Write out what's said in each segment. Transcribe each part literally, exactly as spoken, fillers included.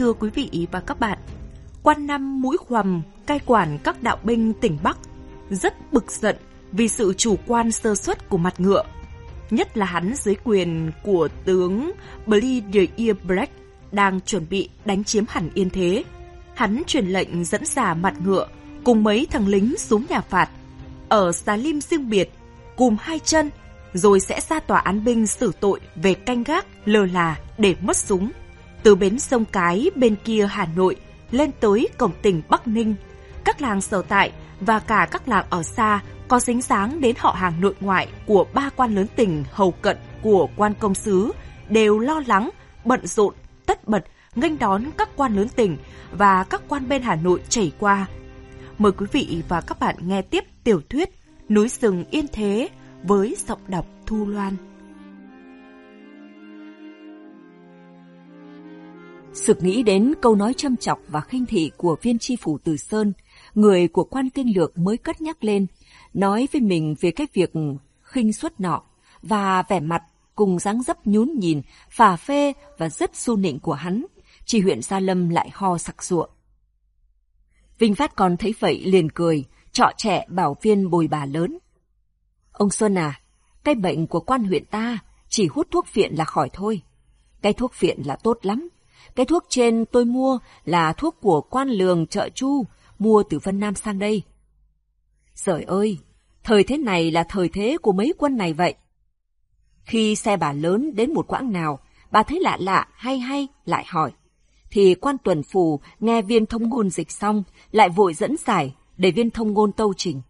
thưa quý vị và các bạn, Quan Năm Mũi Khoằm, cai quản các đạo binh tỉnh Bắc, rất bực giận vì sự chủ quan sơ suất của mặt ngựa. Nhất là hắn dưới quyền của tướng Blüderier Brecht đang chuẩn bị đánh chiếm hẳn Yên Thế. Hắn truyền lệnh dẫn dà mặt ngựa cùng mấy thằng lính xuống nhà phạt ở Xà Lim riêng biệt, cùm hai chân, rồi sẽ ra tòa án binh xử tội về canh gác lơ là để mất súng. Từ bến sông Cái bên kia Hà Nội lên tới cổng tỉnh Bắc Ninh, các làng sở tại và cả các làng ở xa có dính dáng đến họ hàng nội ngoại của ba quan lớn tỉnh hầu cận của quan công xứ đều lo lắng, bận rộn, tất bật nghênh đón các quan lớn tỉnh và các quan bên Hà Nội chảy qua. Mời quý vị và các bạn nghe tiếp tiểu thuyết Núi rừng Yên Thế với giọng đọc Thu Loan. Sực nghĩ đến câu nói châm chọc và khinh thị của viên tri phủ Từ Sơn, người của quan kinh lược mới cất nhắc lên, nói với mình về cái việc khinh suất nọ, và vẻ mặt cùng dáng dấp nhún nhìn, phà phê và rất su nịnh của hắn, tri huyện Gia Lâm lại ho sặc sụa. Vinh Phát còn thấy vậy liền cười, trọ trẻ bảo viên bồi bà lớn. Ông Xuân à, cái bệnh của quan huyện ta chỉ hút thuốc phiện là khỏi thôi. Cái thuốc phiện là tốt lắm. Cái thuốc trên tôi mua là thuốc của quan lường chợ Chu, mua từ Vân Nam sang đây. Giời ơi, thời thế này là thời thế của mấy quân này vậy. Khi xe bà lớn đến một quãng nào, bà thấy lạ lạ hay hay lại hỏi. Thì quan tuần phủ nghe viên thông ngôn dịch xong, lại vội dẫn giải để viên thông ngôn tâu trình.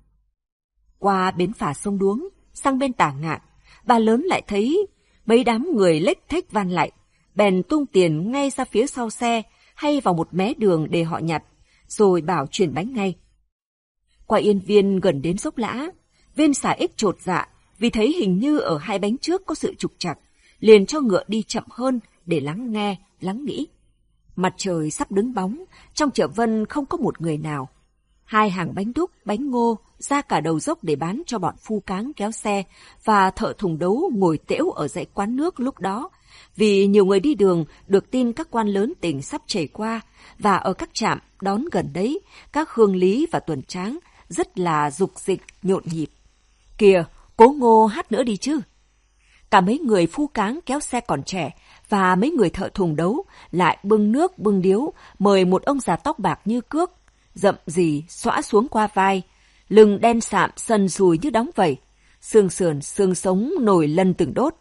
Qua bến phà sông Đuống, sang bên Tả Ngạn, bà lớn lại thấy mấy đám người lếch thếch van lại, bèn tung tiền ngay ra phía sau xe hay vào một mé đường để họ nhặt, rồi bảo chuyển bánh ngay. Qua Yên Viên gần đến Dốc Lã, viên xà ích chột dạ vì thấy hình như ở hai bánh trước có sự trục trặc, liền cho ngựa đi chậm hơn để lắng nghe, lắng nghĩ. Mặt trời sắp đứng bóng, trong chợ Vân không có một người nào. Hai hàng bánh đúc, bánh ngô ra cả đầu dốc để bán cho bọn phu cáng kéo xe và thợ thùng đấu ngồi tễu ở dãy quán nước lúc đó, vì nhiều người đi đường được tin các quan lớn tỉnh sắp chảy qua, và ở các trạm đón gần đấy, các Khương Lý và Tuần Tráng rất là dục dịch, nhộn nhịp. Kìa, Cố Ngô hát nữa đi chứ. Cả mấy người phu cáng kéo xe còn trẻ và mấy người thợ thùng đấu lại bưng nước bưng điếu mời một ông già tóc bạc như cước, rậm rì xõa xuống qua vai, lưng đen sạm sần sùi như đóng vẩy, xương sườn xương sống nổi lân từng đốt.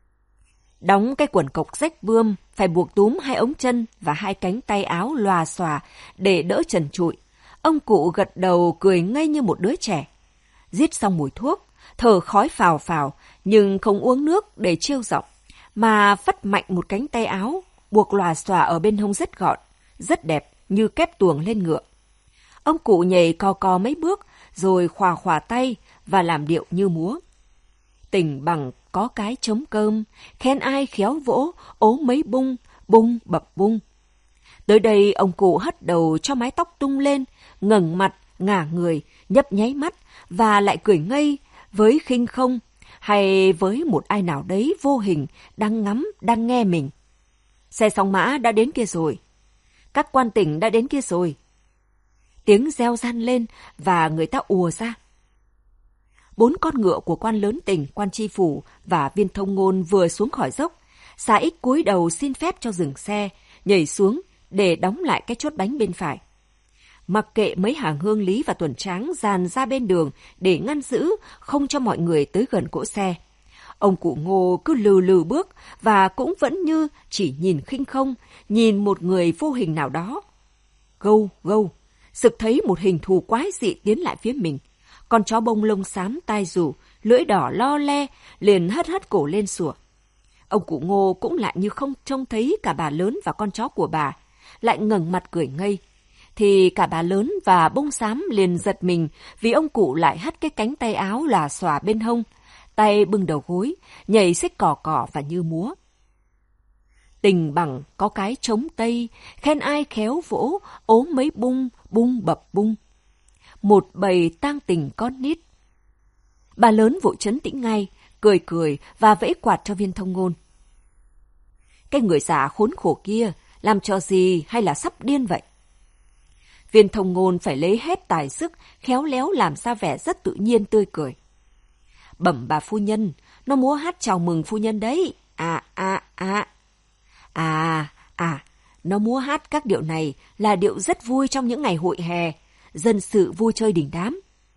Đóng cái quần cộc rách bươm, phải buộc túm hai ống chân và hai cánh tay áo lòa xòa để đỡ trần trụi. Ông cụ gật đầu cười ngây như một đứa trẻ. Giết xong mùi thuốc, thở khói phào phào, nhưng không uống nước để trêu giọng, mà vắt mạnh một cánh tay áo, buộc lòa xòa ở bên hông rất gọn, rất đẹp như kép tuồng lên ngựa. Ông cụ nhảy cò cò mấy bước, rồi khòa khòa tay và làm điệu như múa. Tình bằng có cái trống cơm, khen ai khéo vỗ, ố mấy bung, bung bập bung. Tới đây ông cụ hất đầu cho mái tóc tung lên, ngẩng mặt, ngả người, nhấp nháy mắt và lại cười ngây với khinh không hay với một ai nào đấy vô hình đang ngắm, đang nghe mình. Xe song mã đã đến kia rồi. Các quan tỉnh đã đến kia rồi. Tiếng reo gian lên và người ta ùa ra. Bốn con ngựa của quan lớn tỉnh, quan tri phủ và viên thông ngôn vừa xuống khỏi dốc. Xà ích cúi đầu xin phép cho dừng xe, nhảy xuống để đóng lại cái chốt bánh bên phải. Mặc kệ mấy hàng Hương Lý và Tuần Tráng dàn ra bên đường để ngăn giữ, không cho mọi người tới gần cỗ xe. Ông cụ Ngô cứ lừ lừ bước và cũng vẫn như chỉ nhìn khinh không, nhìn một người vô hình nào đó. Gâu, gâu, sực thấy một hình thù quái dị tiến lại phía mình. Con chó bông lông xám tai rủ, lưỡi đỏ lo le, liền hất hất cổ lên sủa. Ông cụ Ngô cũng lại như không trông thấy cả bà lớn và con chó của bà, lại ngẩng mặt cười ngây. Thì cả bà lớn và bông xám liền giật mình vì ông cụ lại hất cái cánh tay áo là xòa bên hông, tay bưng đầu gối, nhảy xích cỏ cỏ và như múa. Tình bằng có cái trống tây, khen ai khéo vỗ, ố mấy bung, bung bập bung. Một bầy tang tình con nít. Bà lớn vội trấn tĩnh ngay, cười cười và vẫy quạt cho viên thông ngôn. Cái người già khốn khổ kia làm trò gì hay là sắp điên vậy? Viên thông ngôn phải lấy hết tài sức, khéo léo làm ra vẻ rất tự nhiên tươi cười. Bẩm bà phu nhân, nó múa hát chào mừng phu nhân đấy. À, à, à. À, à, nó múa hát các điệu này là điệu rất vui trong những ngày hội hè, dân sự vui chơi đình đám.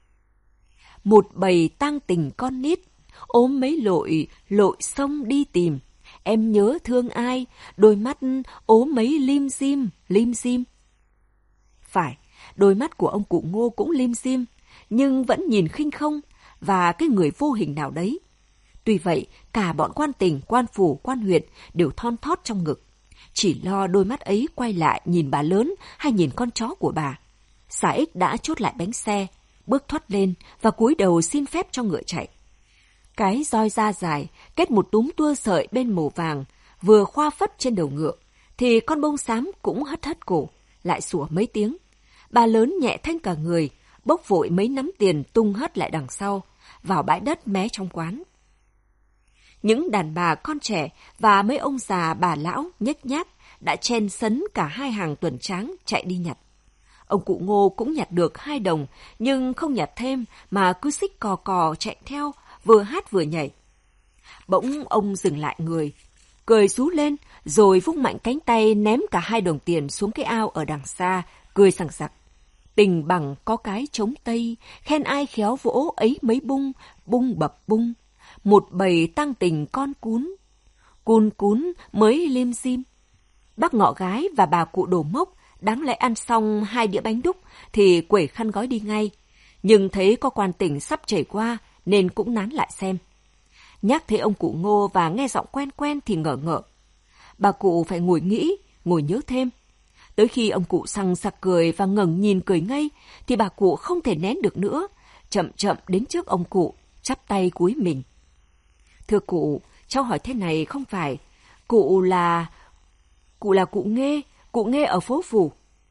Một bầy tang tình con nít, ốm mấy lội, lội sông đi tìm. Em nhớ thương ai, đôi mắt ốm mấy lim dim, lim dim. Phải, đôi mắt của ông cụ Ngô cũng lim dim, nhưng vẫn nhìn khinh không, và cái người vô hình nào đấy. Tuy vậy, cả bọn quan tỉnh, quan phủ, quan huyện đều thon thót trong ngực. Chỉ lo đôi mắt ấy quay lại nhìn bà lớn hay nhìn con chó của bà. Xà Ích đã chốt lại bánh xe, bước thoát lên và cúi đầu xin phép cho ngựa chạy. Cái roi da dài, kết một túm tua sợi bên màu vàng, vừa khoa phất trên đầu ngựa, thì con bông xám cũng hất hất cổ, lại sủa mấy tiếng. Bà lớn nhẹ thanh cả người, bốc vội mấy nắm tiền tung hất lại đằng sau, vào bãi đất mé trong quán. Những đàn bà con trẻ và mấy ông già bà lão nhếch nhác đã chen sấn cả hai hàng tuần tráng chạy đi nhặt. Ông cụ Ngô cũng nhặt được hai đồng, nhưng không nhặt thêm mà cứ xích cò cò chạy theo, vừa hát vừa nhảy. Bỗng ông dừng lại người, cười rú lên, rồi vung mạnh cánh tay ném cả hai đồng tiền xuống cái ao ở đằng xa, cười sằng sặc. Tình bằng có cái trống tây, khen ai khéo vỗ ấy mấy bung, bung bập bung. Một bầy tăng tình con cún, cún cún mới lim dim. Bác Ngọ Gái và bà cụ Đồ Mốc đáng lẽ ăn xong hai đĩa bánh đúc thì quẩy khăn gói đi ngay, nhưng thấy có quan tỉnh sắp chảy qua nên cũng nán lại xem. Nhắc thấy ông cụ Ngô và nghe giọng quen quen thì ngỡ ngỡ. Bà cụ phải ngồi nghĩ, ngồi nhớ thêm. Tới khi ông cụ sằng sặc cười và ngẩng nhìn cười ngây thì bà cụ không thể nén được nữa, chậm chậm đến trước ông cụ, chắp tay cúi mình. Thưa cụ, cháu hỏi thế này không phải, cụ là... Cụ là cụ Nghê, cụ Nghê ở phố Phủ.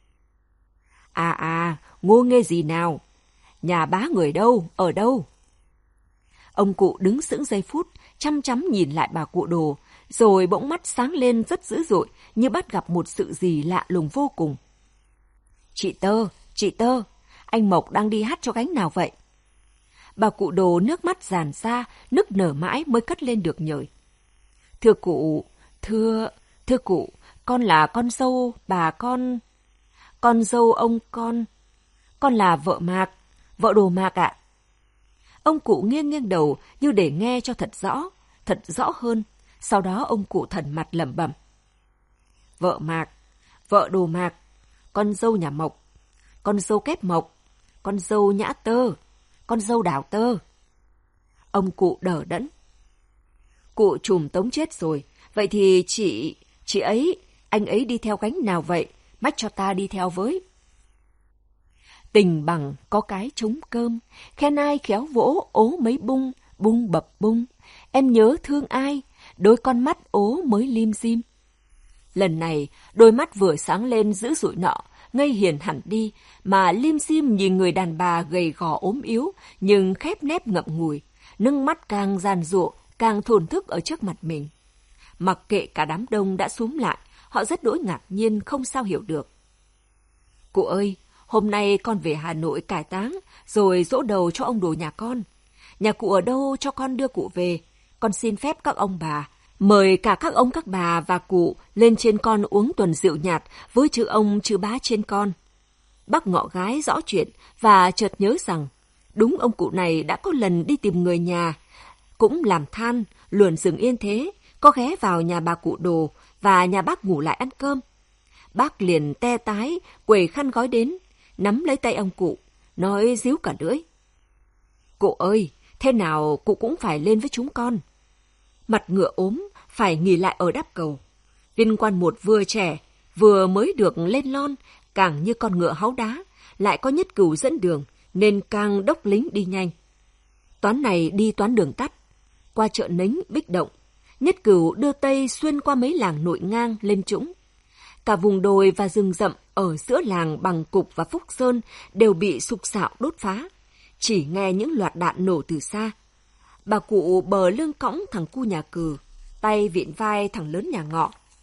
À à, Ngô Nghê gì nào? Nhà bá người đâu, ở đâu? Ông cụ đứng sững giây phút, chăm chăm nhìn lại bà cụ Đồ, rồi bỗng mắt sáng lên rất dữ dội, như bắt gặp một sự gì lạ lùng vô cùng. Chị Tơ, chị Tơ, anh Mộc đang đi hát cho gánh nào vậy? Bà cụ Đồ nước mắt giàn ra, nức nở mãi mới cất lên được nhời. Thưa cụ, thưa, thưa cụ, con là con dâu bà con, con dâu ông con, con là vợ Mạc, vợ Đồ Mạc ạ. Ông cụ nghiêng nghiêng đầu như để nghe cho thật rõ, thật rõ hơn. Sau đó ông cụ thần mặt lẩm bẩm. Vợ Mạc, vợ Đồ Mạc, con dâu nhà Mộc, con dâu Kép Mộc, con dâu Nhã Tơ, con dâu Đào Tơ. Ông cụ đờ đẫn. Cụ trùm tống chết rồi, vậy thì chị, chị ấy, anh ấy đi theo gánh nào vậy? Mách cho ta đi theo với. Tình bằng có cái trống cơm, khen ai khéo vỗ ố mấy bung, bung bập bung. Em nhớ thương ai, đôi con mắt ố mới lim dim. Lần này, đôi mắt vừa sáng lên dữ dội nọ, ngây hiền hẳn đi, mà lim dim nhìn người đàn bà gầy gò ốm yếu, nhưng khép nép ngậm ngùi, nâng mắt càng giàn giụa, càng thổn thức ở trước mặt mình. Mặc kệ cả đám đông đã xúm lại, họ rất đỗi ngạc nhiên không sao hiểu được. Cụ ơi, hôm nay con về Hà Nội cải táng, rồi dỗ đầu cho ông Đồ nhà con. Nhà cụ ở đâu cho con đưa cụ về? Con xin phép các ông bà, mời cả các ông các bà và cụ lên trên con uống tuần rượu nhạt với chữ ông chữ bá trên con. Bác Ngọ Gái rõ chuyện và chợt nhớ rằng, đúng ông cụ này đã có lần đi tìm người nhà, cũng làm than, luồn rừng yên thế, có ghé vào nhà bà cụ Đồ và nhà bác ngủ lại ăn cơm. Bác liền te tái, quẩy khăn gói đến, nắm lấy tay ông cụ, nói díu cả lưỡi. Cụ ơi, thế nào cụ cũng phải lên với chúng con. Mặt ngựa ốm, phải nghỉ lại ở Đáp Cầu. Viên quan một vừa trẻ, vừa mới được lên lon, càng như con ngựa háu đá, lại có Nhất Cửu dẫn đường, nên càng đốc lính đi nhanh. Toán này đi toán đường tắt, qua chợ Nếnh, Bích Động. Nhất Cửu đưa Tây xuyên qua mấy làng nội ngang lên trũng. Cả vùng đồi và rừng rậm ở giữa làng Bằng Cục và Phúc Sơn đều bị sục sạo đốt phá. Chỉ nghe những loạt đạn nổ từ xa. Bà cụ bờ lưng cõng thằng cu nhà Cừ, tay vịn vai thằng lớn nhà Ngọ.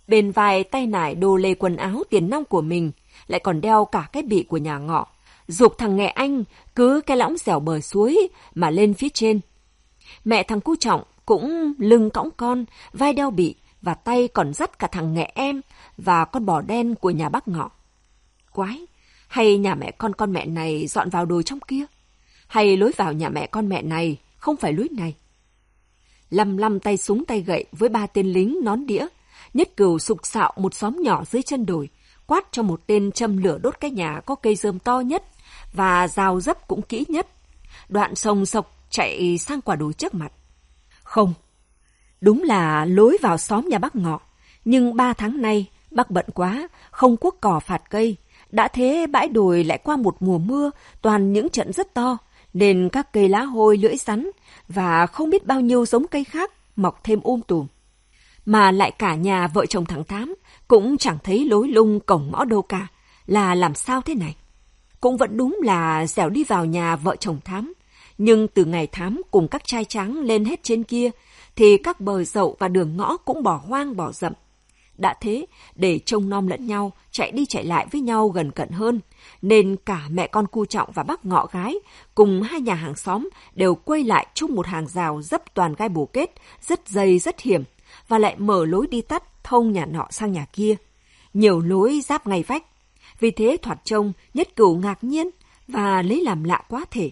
Bên vai tay nải đồ lê quần áo tiền nong của mình, lại còn đeo cả cái bị của nhà Ngọ, giục thằng Nghệ Anh cứ cái lõng dẻo bờ suối mà lên phía trên. Mẹ thằng Cu Trọng cũng lưng cõng con, vai đeo bị và tay còn dắt cả thằng Nghệ Em và con bò đen của nhà bác Ngọ. Quái, hay nhà mẹ con con mẹ này dọn vào đồi trong kia? Hay lối vào nhà mẹ con mẹ này không phải lối này? Lăm lăm tay súng tay gậy với ba tên lính nón đĩa, Nhất Cửu sục sạo một xóm nhỏ dưới chân đồi, quát cho một tên châm lửa đốt cái nhà có cây rơm to nhất và rào dấp cũng kỹ nhất. Đoạn sồng sộc chạy sang quả đồi trước mặt. Không, đúng là lối vào xóm nhà bác Ngọ, nhưng ba tháng nay bác bận quá, không cuốc cỏ phạt cây. Đã thế bãi đồi lại qua một mùa mưa toàn những trận rất to, nên các cây lá hôi lưỡi rắn và không biết bao nhiêu giống cây khác mọc thêm um tùm. Mà lại cả nhà vợ chồng thằng Thám cũng chẳng thấy lối lung cổng ngõ đâu cả, là làm sao thế này? Cũng vẫn đúng là dẻo đi vào nhà vợ chồng Thám, nhưng từ ngày Thám cùng các trai tráng lên hết trên kia, thì các bờ dậu và đường ngõ cũng bỏ hoang bỏ rậm. Đã thế, để trông nom lẫn nhau, chạy đi chạy lại với nhau gần cận hơn, nên cả mẹ con Cu Trọng và bác Ngọ gái cùng hai nhà hàng xóm đều quay lại chung một hàng rào dấp toàn gai bổ kết, rất dày rất hiểm, và lại mở lối đi tắt thông nhà nọ sang nhà kia. Nhiều lối giáp ngay vách. Vì thế thoạt trông Nhất Cửu ngạc nhiên và lấy làm lạ quá thể.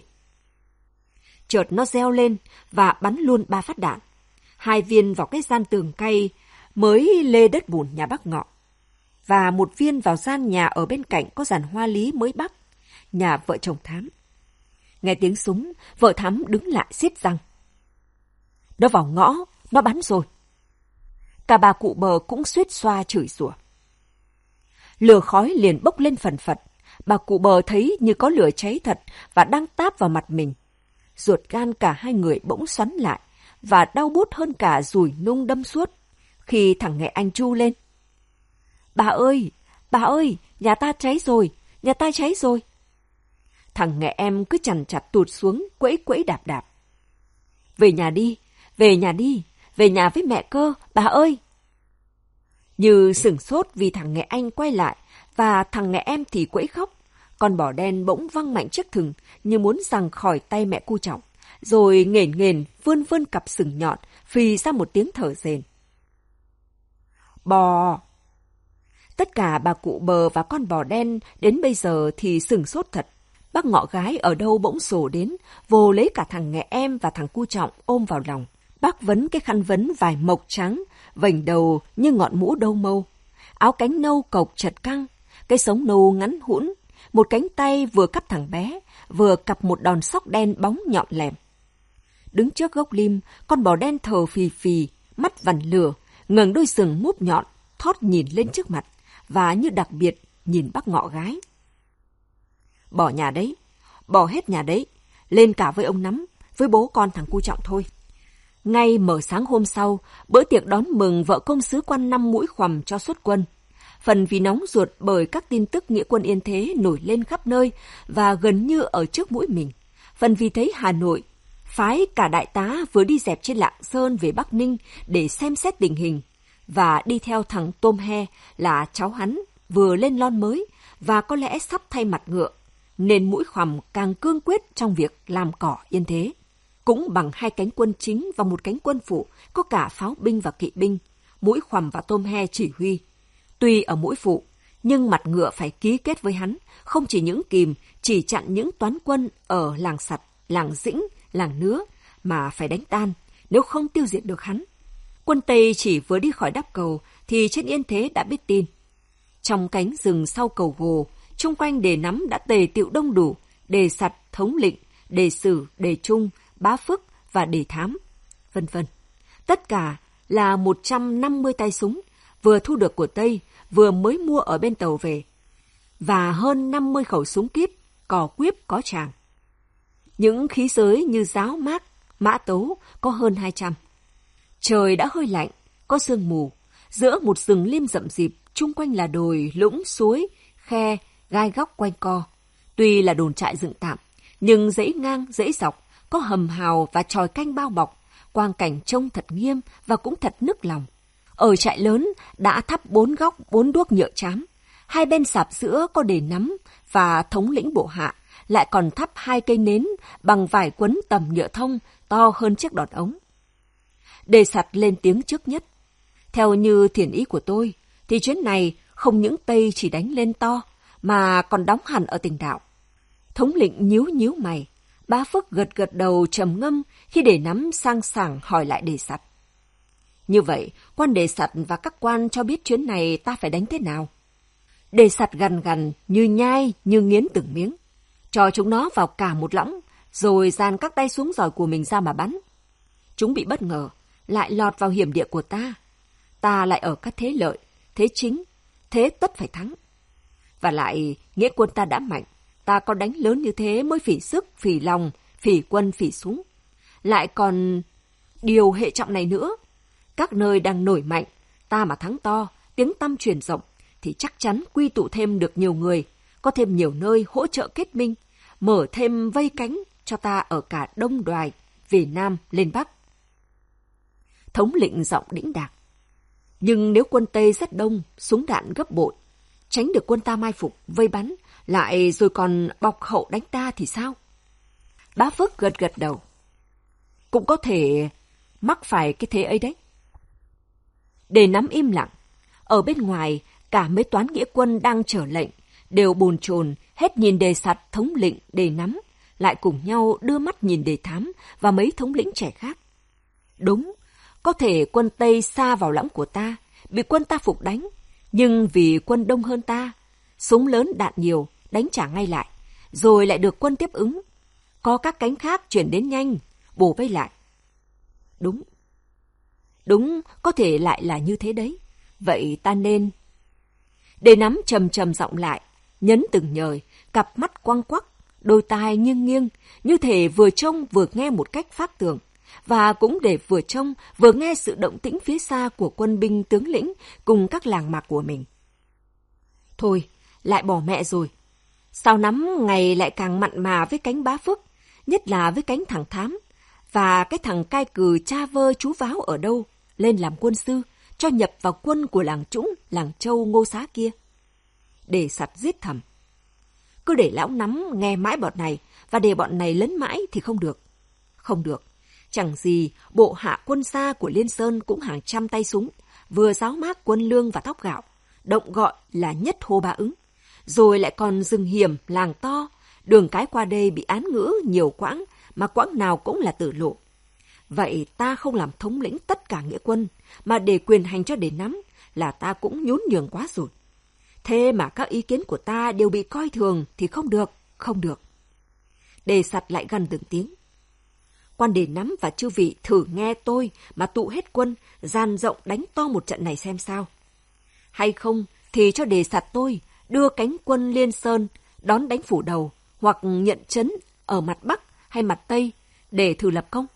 Chợt nó reo lên và bắn luôn ba phát đạn. Hai viên vào cái gian tường cây mới lê đất bùn nhà bác Ngọ, và một viên vào gian nhà ở bên cạnh có giàn hoa lý mới bắc, nhà vợ chồng Thám. Nghe tiếng súng, vợ Thám đứng lại xiết răng. Nó vào ngõ, nó bắn rồi. Cả bà cụ Bờ cũng suýt xoa chửi rủa. Lửa khói liền bốc lên phần phật. Bà cụ Bờ thấy như có lửa cháy thật và đang táp vào mặt mình. Ruột gan cả hai người bỗng xoắn lại và đau buốt hơn cả dùi nung đâm suốt khi thằng Nghệ Anh tru lên. Bà ơi, bà ơi, nhà ta cháy rồi, nhà ta cháy rồi. Thằng Nghệ Em cứ chằn chặt tụt xuống, quẫy quẫy đạp đạp. Về nhà đi, về nhà đi, về nhà với mẹ cơ, bà ơi. Như sửng sốt vì thằng Nghệ Anh quay lại, và thằng Nghệ Em thì quẫy khóc. Con bò đen bỗng văng mạnh chiếc thừng như muốn giằng khỏi tay mẹ Cu Trọng, rồi nghển nghển vươn vươn cặp sừng nhọn, phì ra một tiếng thở rền. Bò! Tất cả bà cụ Bờ và con bò đen đến bây giờ thì sửng sốt thật. Bác Ngọ gái ở đâu bỗng sổ đến, vồ lấy cả thằng Nghệ Em và thằng Cu Trọng ôm vào lòng. Bác vấn cái khăn vấn vải mộc trắng, vành đầu như ngọn mũ đâu mâu. Áo cánh nâu cộc chật căng, cái sống nâu ngắn hũn, một cánh tay vừa cắp thằng bé, vừa cặp một đòn sóc đen bóng nhọn lẻm. Đứng trước gốc lim, con bò đen thờ phì phì, mắt vằn lửa, ngẩng đôi sừng múp nhọn, thót nhìn lên trước mặt, và như đặc biệt nhìn bác Ngọ gái. Bỏ nhà đấy, bỏ hết nhà đấy, lên cả với ông Nắm, với bố con thằng Cu Trọng thôi. Ngay mở sáng hôm sau, bữa tiệc đón mừng vợ công sứ quan năm mũi khoằm cho xuất quân. Phần vì nóng ruột bởi các tin tức nghĩa quân Yên Thế nổi lên khắp nơi và gần như ở trước mũi mình. Phần vì thấy Hà Nội phái cả đại tá vừa đi dẹp trên Lạng Sơn về Bắc Ninh để xem xét tình hình, và đi theo thằng Tôm He là cháu hắn vừa lên lon mới và có lẽ sắp thay mặt ngựa, nên mũi khoằm càng cương quyết trong việc làm cỏ Yên Thế. Cũng bằng hai cánh quân chính và một cánh quân phụ, có cả pháo binh và kỵ binh, mũi khoằm và Tôm He chỉ huy. Tuy ở mũi phụ, nhưng mặt ngựa phải ký kết với hắn, không chỉ những kìm, chỉ chặn những toán quân ở làng Sặt, làng Dĩnh, làng Nứa, mà phải đánh tan, nếu không tiêu diệt được hắn. Quân Tây chỉ vừa đi khỏi đắp cầu, thì trên Yên Thế đã biết tin. Trong cánh rừng sau cầu Gồ, chung quanh đề nắm đã tề tựu đông đủ, đề Sặt, thống lĩnh, đề Sử, đề Trung, Bá Phước và đề Thám, vân vân. Tất cả là một trăm năm mươi tay súng, vừa thu được của Tây, vừa mới mua ở bên tàu về, và hơn năm mươi khẩu súng kíp, cò quýp có tràng. Những khí giới như giáo mác, mã tấu có hơn hai trăm. Trời đã hơi lạnh, có sương mù, giữa một rừng lim rậm rịp, chung quanh là đồi, lũng, suối, khe, gai góc quanh co. Tuy là đồn trại dựng tạm, nhưng dãy ngang, dãy dọc, có hầm hào và chòi canh bao bọc, quang cảnh trông thật nghiêm và cũng thật nức lòng. Ở trại lớn đã thắp bốn góc bốn đuốc nhựa trám. Hai bên sạp giữa có đề nắm và thống lĩnh bộ hạ, lại còn thắp hai cây nến bằng vải quấn tầm nhựa thông to hơn chiếc đọt ống. Đề Sặt lên tiếng trước nhất. Theo như thiền ý của tôi, thì chuyến này không những Tây chỉ đánh lên to, mà còn đóng hẳn ở Tình Đạo. Thống lĩnh nhíu nhíu mày, Bá Phước gật gật đầu trầm ngâm khi Đề Nắm sang sảng hỏi lại Đề Sặt. Như vậy, quan Đề Sặt và các quan cho biết chuyến này ta phải đánh thế nào? Đề Sặt gằn gằn như nhai như nghiến từng miếng, cho chúng nó vào cả một lõng, rồi dàn các tay xuống giỏi của mình ra mà bắn. Chúng bị bất ngờ, lại lọt vào hiểm địa của ta. Ta lại ở các thế lợi, thế chính, thế tất phải thắng. Và lại, nghĩa quân ta đã mạnh, ta có đánh lớn như thế mới phỉ sức, phỉ lòng, phỉ quân, phỉ súng. Lại còn điều hệ trọng này nữa, các nơi đang nổi mạnh, ta mà thắng to, tiếng tăm truyền rộng, thì chắc chắn quy tụ thêm được nhiều người, có thêm nhiều nơi hỗ trợ kết minh, mở thêm vây cánh cho ta ở cả Đông Đoài, về Nam lên Bắc. Thống lĩnh giọng đĩnh đạc. Nhưng nếu quân Tây rất đông, súng đạn gấp bội, tránh được quân ta mai phục, vây bắn, lại rồi còn bọc hậu đánh ta thì sao? Bá Phước gật gật đầu. Cũng có thể mắc phải cái thế ấy đấy. Đề Nắm im lặng. Ở bên ngoài, cả mấy toán nghĩa quân đang chờ lệnh, đều bồn chồn hết nhìn Đề Sặt, thống lĩnh, Đề Nắm, lại cùng nhau đưa mắt nhìn Đề Thám và mấy thống lĩnh trẻ khác. Đúng, có thể quân Tây xa vào lõng của ta, bị quân ta phục đánh, nhưng vì quân đông hơn ta, súng lớn đạn nhiều, đánh trả ngay lại, rồi lại được quân tiếp ứng. Có các cánh khác chuyển đến nhanh, bổ vây lại. Đúng, đúng, có thể lại là như thế đấy. Vậy ta nên... Đề Nắm trầm trầm giọng lại, nhấn từng nhời, cặp mắt quăng quắc, đôi tai nghiêng nghiêng, như thể vừa trông vừa nghe một cách phát tường, và cũng để vừa trông vừa nghe sự động tĩnh phía xa của quân binh tướng lĩnh cùng các làng mạc của mình. Thôi, lại bỏ mẹ rồi. Sao Nắm ngày lại càng mặn mà với cánh Bá Phước, nhất là với cánh thằng Thám, và cái thằng cai cừ cha vơ chú Váo ở đâu, lên làm quân sư, cho nhập vào quân của làng Trũng, làng Châu Ngô Xá kia. Đề Sặt giết thầm. Cứ để lão Nắm nghe mãi bọn này, và để bọn này lấn mãi thì không được. Không được. Chẳng gì, bộ hạ quân xa của Liên Sơn cũng hàng trăm tay súng, vừa giáo mác quân lương và thóc gạo, động gọi là nhất hô ba ứng. Rồi lại còn rừng hiểm, làng to, đường cái qua đây bị án ngữ nhiều quãng, mà quãng nào cũng là tử lộ. Vậy ta không làm thống lĩnh tất cả nghĩa quân, mà để quyền hành cho Đề Nắm, là ta cũng nhún nhường quá rồi. Thế mà các ý kiến của ta đều bị coi thường thì không được, không được. Đề Sặt lại gần từng tiếng. Quan Đề Nắm và chư vị thử nghe tôi mà tụ hết quân, dàn rộng đánh to một trận này xem sao. Hay không thì cho Đề Sặt tôi đưa cánh quân Liên Sơn đón đánh phủ đầu, hoặc nhận trấn ở mặt Bắc hay mặt Tây để thử lập công.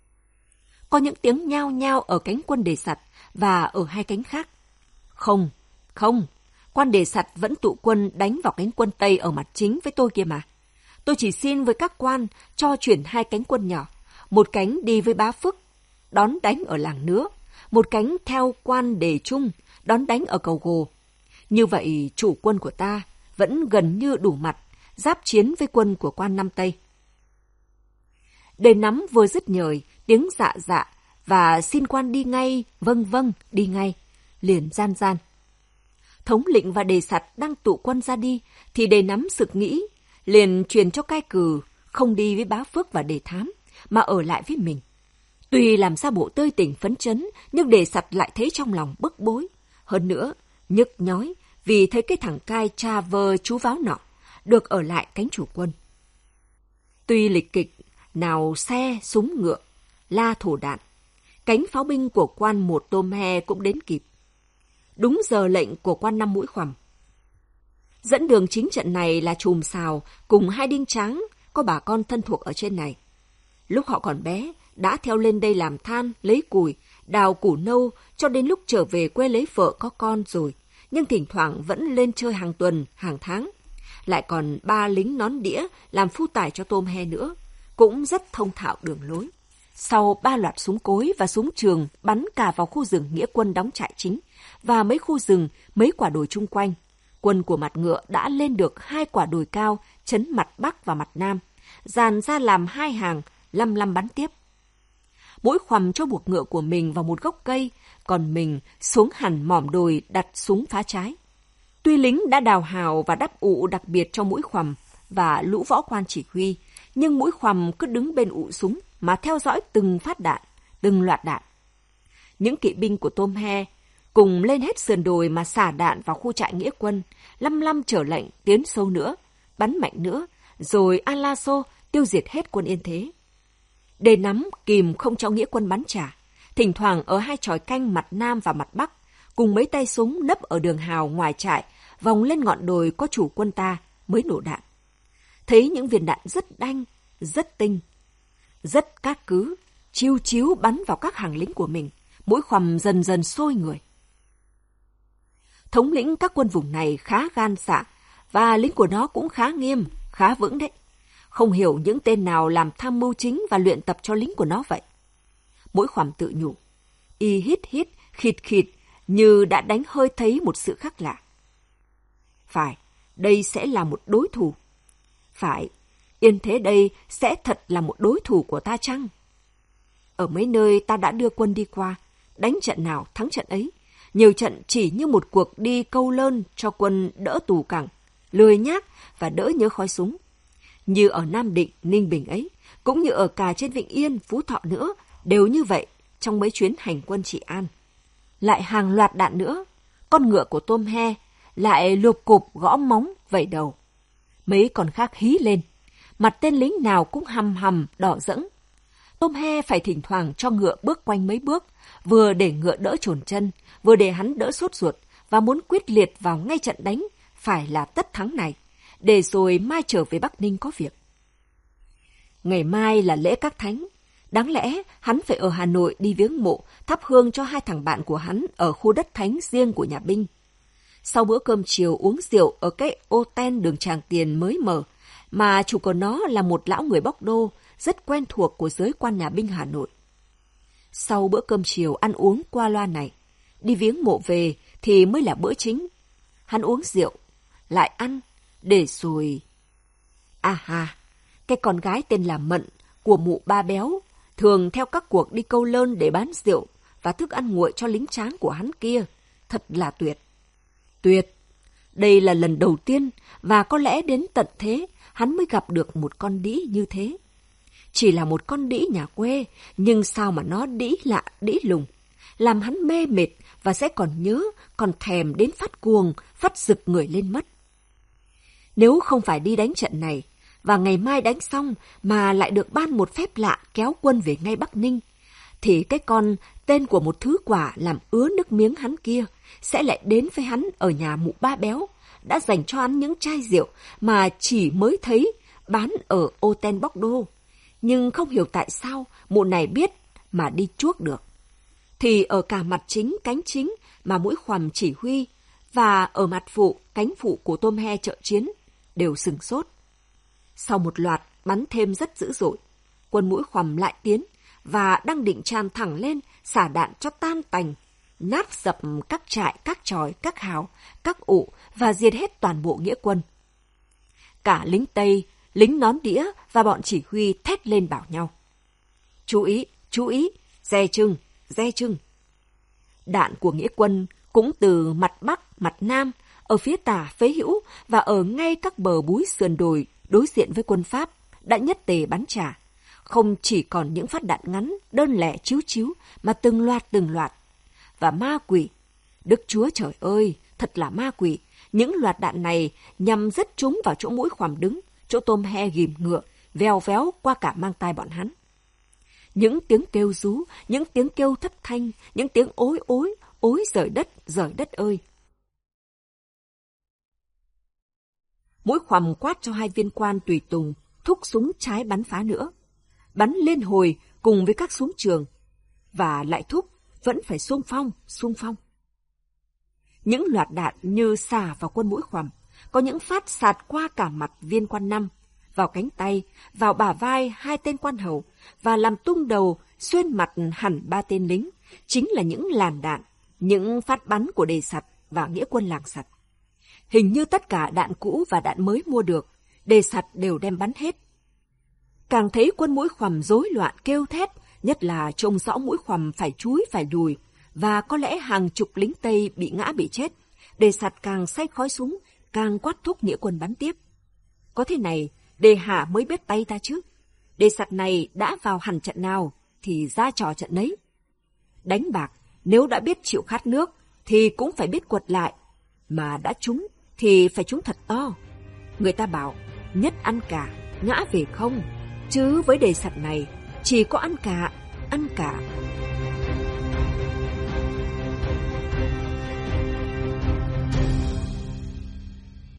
Có những tiếng nhao nhao ở cánh quân Đề Sặt và ở hai cánh khác. Không, không, quan Đề Sặt vẫn tụ quân đánh vào cánh quân Tây ở mặt chính với tôi kia mà. Tôi chỉ xin với các quan cho chuyển hai cánh quân nhỏ, một cánh đi với Bá Phước, đón đánh ở làng Nứa, một cánh theo quan Đề Trung, đón đánh ở cầu Gồ. Như vậy chủ quân của ta vẫn gần như đủ mặt, giáp chiến với quân của quan Nam Tây. Đề Nắm vừa dứt nhời, tiếng dạ dạ, và xin quan đi ngay, vâng vâng, đi ngay, liền gian gian. Thống lĩnh và Đề Sặt đang tụ quân ra đi, thì Đề Nắm sực nghĩ, liền truyền cho cai cừ, không đi với Bá Phước và Đề Thám, mà ở lại với mình. Tuy làm sao bộ tươi tỉnh phấn chấn, nhưng Đề Sặt lại thấy trong lòng bức bối. Hơn nữa, nhức nhói, vì thấy cái thằng cai cha vơ chú Váo nọ, được ở lại cánh chủ quân. Tuy lịch kịch, nào xe, súng ngựa, la thổ đạn, cánh pháo binh của quan một Tôm He cũng đến kịp. Đúng giờ lệnh của quan Năm Mũi Khoằm. Dẫn đường chính trận này là Chùm Sào cùng hai Đinh Tráng, có bà con thân thuộc ở trên này. Lúc họ còn bé, đã theo lên đây làm than, lấy củi, đào củ nâu, cho đến lúc trở về quê lấy vợ có con rồi, nhưng thỉnh thoảng vẫn lên chơi hàng tuần, hàng tháng. Lại còn ba lính nón đĩa làm phu tải cho Tôm He nữa, cũng rất thông thạo đường lối. Sau ba loạt súng cối và súng trường bắn cả vào khu rừng nghĩa quân đóng trại chính và mấy khu rừng, mấy quả đồi chung quanh, quân của mặt ngựa đã lên được hai quả đồi cao chấn mặt Bắc và mặt Nam, dàn ra làm hai hàng, lăm lăm bắn tiếp. Mỗi khoằm cho buộc ngựa của mình vào một gốc cây, còn mình xuống hẳn mỏm đồi đặt súng phá trái. Tuy lính đã đào hào và đắp ụ đặc biệt cho mỗi khoằm và lũ võ quan chỉ huy, nhưng mỗi khoằm cứ đứng bên ụ súng mà theo dõi từng phát đạn, từng loạt đạn. Những kỵ binh của Tom He cùng lên hết sườn đồi mà xả đạn vào khu trại nghĩa quân, lăm lăm trở lệnh tiến sâu nữa, bắn mạnh nữa, rồi Alaso tiêu diệt hết quân Yên Thế. Để nắm kìm không cho nghĩa quân bắn trả, thỉnh thoảng ở hai chòi canh mặt Nam và mặt Bắc, cùng mấy tay súng nấp ở đường hào ngoài trại, vòng lên ngọn đồi có chủ quân ta mới nổ đạn. Thấy những viên đạn rất đanh, rất tinh, rất cát cứ, chiêu chiếu bắn vào các hàng lính của mình, mỗi khoằm dần dần sôi người. Thống lĩnh các quân vùng này khá gan dạ, và lính của nó cũng khá nghiêm, khá vững đấy. Không hiểu những tên nào làm tham mưu chính và luyện tập cho lính của nó vậy. Mỗi khoằm tự nhủ, y hít hít, khịt khịt, như đã đánh hơi thấy một sự khác lạ. Phải, đây sẽ là một đối thủ. Phải, Yên Thế đây sẽ thật là một đối thủ của ta chăng? Ở mấy nơi ta đã đưa quân đi qua, đánh trận nào thắng trận ấy. Nhiều trận chỉ như một cuộc đi câu lơn cho quân đỡ tù cẳng, lười nhác và đỡ nhớ khói súng. Như ở Nam Định, Ninh Bình ấy, cũng như ở cả trên Vịnh Yên, Phú Thọ nữa, đều như vậy trong mấy chuyến hành quân trị an. Lại hàng loạt đạn nữa, con ngựa của Tom He lại lụp cụp gõ móng vẩy đầu. Mấy con khác hí lên, mặt tên lính nào cũng hầm hầm đỏ rẫng. Tom He phải thỉnh thoảng cho ngựa bước quanh mấy bước, vừa để ngựa đỡ chồn chân, vừa để hắn đỡ sốt ruột và muốn quyết liệt vào ngay trận đánh, phải là tất thắng này, để rồi mai trở về Bắc Ninh có việc. Ngày mai là lễ các thánh, đáng lẽ hắn phải ở Hà Nội đi viếng mộ, thắp hương cho hai thằng bạn của hắn ở khu đất thánh riêng của nhà binh. Sau bữa cơm chiều uống rượu ở cái ô ten đường Tràng Tiền mới mở, mà chủ của nó là một lão người bóc đô, rất quen thuộc của giới quan nhà binh Hà Nội. Sau bữa cơm chiều ăn uống qua loa này, đi viếng mộ về thì mới là bữa chính. Hắn uống rượu, lại ăn, để rồi... À hà, cái con gái tên là Mận của mụ Ba Béo, thường theo các cuộc đi câu lơn để bán rượu và thức ăn nguội cho lính tráng của hắn kia, thật là tuyệt. Tuyệt! Đây là lần đầu tiên và có lẽ đến tận thế hắn mới gặp được một con đĩ như thế. Chỉ là một con đĩ nhà quê, nhưng sao mà nó đĩ lạ, đĩ lùng, làm hắn mê mệt và sẽ còn nhớ, còn thèm đến phát cuồng, phát rực người lên mất. Nếu không phải đi đánh trận này, và ngày mai đánh xong mà lại được ban một phép lạ kéo quân về ngay Bắc Ninh, thì cái con tên của một thứ quả làm ứa nước miếng hắn kia sẽ lại đến với hắn ở nhà mụ Ba Béo, đã dành cho hắn những chai rượu mà chỉ mới thấy bán ở ô ten bóc đô. Nhưng không hiểu tại sao mụ này biết mà đi chuốc được. Thì ở cả mặt chính, cánh chính mà mỗi khoằm chỉ huy, và ở mặt phụ, cánh phụ của Tom He trợ chiến, đều sừng sốt. Sau một loạt bắn thêm rất dữ dội, quân mỗi khoằm lại tiến và đang định tràn thẳng lên, xả đạn cho tan tành, nát dập các trại, các chòi, các hào, các ụ và diệt hết toàn bộ nghĩa quân. Cả lính Tây, lính nón đĩa và bọn chỉ huy thét lên bảo nhau. Chú ý, chú ý, dè chừng, dè chừng. Đạn của nghĩa quân cũng từ mặt Bắc, mặt Nam, ở phía tả phế hữu và ở ngay các bờ búi sườn đồi đối diện với quân Pháp đã nhất tề bắn trả. Không chỉ còn những phát đạn ngắn, đơn lẻ chiếu chiếu, mà từng loạt từng loạt. Và ma quỷ, Đức Chúa trời ơi, thật là ma quỷ. Những loạt đạn này nhằm rất trúng vào chỗ mũi khoằm đứng, chỗ Tom He ghìm ngựa, vèo véo qua cả mang tai bọn hắn. Những tiếng kêu rú, những tiếng kêu thất thanh, những tiếng ối ối, ối giời đất, giời đất ơi. Mỗi khoằm quát cho hai viên quan tùy tùng, thúc súng trái bắn phá nữa. Bắn liên hồi cùng với các súng trường. Và lại thúc, vẫn phải xung phong, xung phong. Những loạt đạn như xả vào quân mũi khoằm, có những phát sạt qua cả mặt viên quan năm, vào cánh tay, vào bả vai hai tên quan hầu và làm tung đầu xuyên mặt hẳn ba tên lính, chính là những làn đạn, những phát bắn của Đề Sặt và nghĩa quân Làng Sặt. Hình như tất cả đạn cũ và đạn mới mua được, Đề Sặt đều đem bắn hết. Càng thấy quân Mũi Khoằm rối loạn kêu thét, nhất là trông rõ Mũi Khoằm phải chúi phải lùi, và có lẽ hàng chục lính Tây bị ngã bị chết, Đề Sặt càng xay khói súng, càng quát thúc nghĩa quân bắn tiếp. Có thế này, Đề Hạ mới biết tay ta chứ. Đề Sặt này đã vào hẳn trận nào thì ra trò trận nấy. Đánh bạc, nếu đã biết chịu khát nước thì cũng phải biết quật lại, mà đã trúng thì phải trúng thật to. Người ta bảo nhất ăn cả, ngã về không, chứ với Đề Sặt này chỉ có ăn cả, ăn cả